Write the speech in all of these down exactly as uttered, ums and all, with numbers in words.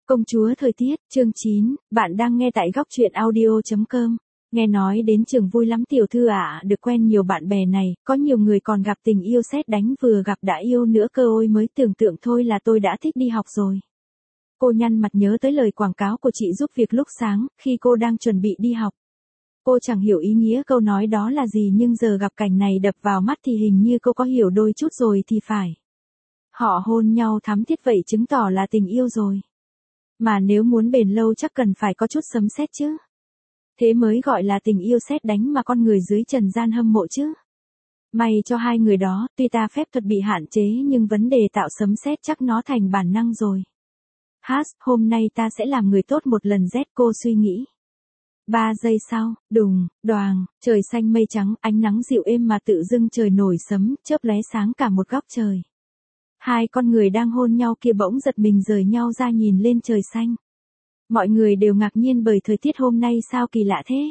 Công chúa thời tiết, chương chín, bạn đang nghe tại góc truyện audio chấm com. Nghe nói đến trường vui lắm tiểu thư ạ, được quen nhiều bạn bè này, có nhiều người còn gặp tình yêu sét đánh vừa gặp đã yêu nữa cơ, ôi mới tưởng tượng thôi là tôi đã thích đi học rồi. Cô nhăn mặt nhớ tới lời quảng cáo của chị giúp việc lúc sáng, khi cô đang chuẩn bị đi học. Cô chẳng hiểu ý nghĩa câu nói đó là gì, nhưng giờ gặp cảnh này đập vào mắt thì hình như cô có hiểu đôi chút rồi thì phải. Họ hôn nhau thắm thiết vậy chứng tỏ là tình yêu rồi. Mà nếu muốn bền lâu chắc cần phải có chút sấm sét chứ. Thế mới gọi là tình yêu sét đánh mà con người dưới trần gian hâm mộ chứ. May cho hai người đó, tuy ta phép thuật bị hạn chế nhưng vấn đề tạo sấm sét chắc nó thành bản năng rồi. Hát, hôm nay ta sẽ làm người tốt một lần, Z cô suy nghĩ. Ba giây sau, đùng, đoàng, trời xanh mây trắng, ánh nắng dịu êm mà tự dưng trời nổi sấm, chớp lóe sáng cả một góc trời. Hai con người đang hôn nhau kia bỗng giật mình rời nhau ra nhìn lên trời xanh. Mọi người đều ngạc nhiên bởi thời tiết hôm nay sao kỳ lạ thế.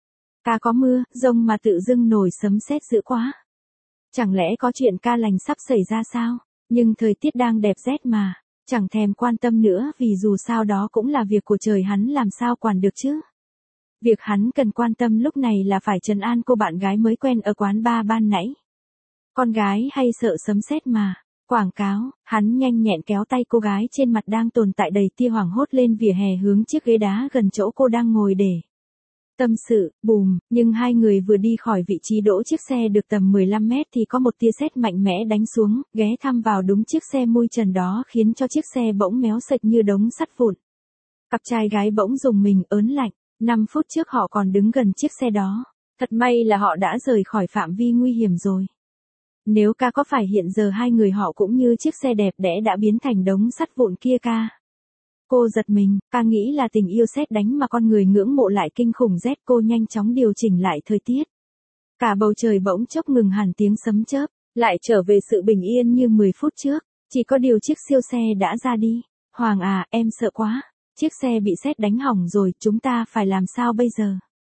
Ca có mưa, giông mà tự dưng nổi sấm sét dữ quá. Chẳng lẽ có chuyện ca lành sắp xảy ra sao? Nhưng thời tiết đang đẹp rét mà, chẳng thèm quan tâm nữa vì dù sao đó cũng là việc của trời, hắn làm sao quản được chứ. Việc hắn cần quan tâm lúc này là phải trấn an cô bạn gái mới quen ở quán bar ban nãy. Con gái hay sợ sấm sét mà. Quảng cáo, hắn nhanh nhẹn kéo tay cô gái trên mặt đang tồn tại đầy tia hoảng hốt lên vỉa hè hướng chiếc ghế đá gần chỗ cô đang ngồi để tâm sự, bùm, nhưng hai người vừa đi khỏi vị trí đỗ chiếc xe được tầm mười lăm mét thì có một tia sét mạnh mẽ đánh xuống, ghé thăm vào đúng chiếc xe mui trần đó khiến cho chiếc xe bỗng méo sạch như đống sắt vụn. Cặp trai gái bỗng rùng mình ớn lạnh, năm phút trước họ còn đứng gần chiếc xe đó, thật may là họ đã rời khỏi phạm vi nguy hiểm rồi. Nếu ca có phải hiện giờ hai người họ cũng như chiếc xe đẹp đẽ đã biến thành đống sắt vụn kia ca. Cô giật mình, ca nghĩ là tình yêu sét đánh mà con người ngưỡng mộ lại kinh khủng, rét cô nhanh chóng điều chỉnh lại thời tiết. Cả bầu trời bỗng chốc ngừng hẳn tiếng sấm chớp, lại trở về sự bình yên như mười phút trước, chỉ có điều chiếc siêu xe đã ra đi. Hoàng à, em sợ quá, chiếc xe bị sét đánh hỏng rồi, chúng ta phải làm sao bây giờ?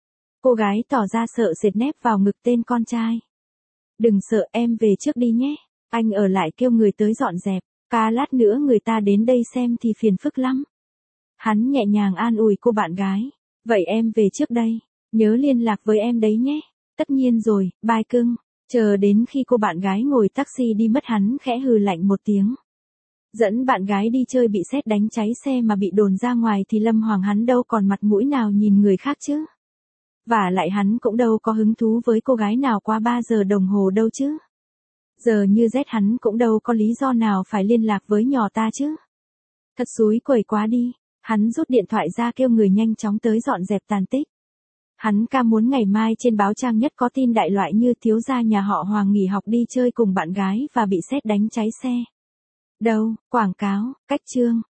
Cô gái tỏ ra sợ sệt nép vào ngực tên con trai. Đừng sợ, em về trước đi nhé, anh ở lại kêu người tới dọn dẹp, ca lát nữa người ta đến đây xem thì phiền phức lắm. Hắn nhẹ nhàng an ủi cô bạn gái, vậy em về trước đây, nhớ liên lạc với em đấy nhé. Tất nhiên rồi, bye cưng. Chờ đến khi cô bạn gái ngồi taxi đi mất hắn khẽ hừ lạnh một tiếng. Dẫn bạn gái đi chơi bị sét đánh cháy xe mà bị đồn ra ngoài thì Lâm Hoàng hắn đâu còn mặt mũi nào nhìn người khác chứ. Và lại hắn cũng đâu có hứng thú với cô gái nào qua ba giờ đồng hồ đâu chứ. Giờ như rét hắn cũng đâu có lý do nào phải liên lạc với nhỏ ta chứ. Thật xúi quẩy quá đi, hắn rút điện thoại ra kêu người nhanh chóng tới dọn dẹp tàn tích. Hắn ca muốn ngày mai trên báo trang nhất có tin đại loại như thiếu gia nhà họ Hoàng nghỉ học đi chơi cùng bạn gái và bị sét đánh cháy xe. Đâu, quảng cáo, cách chương,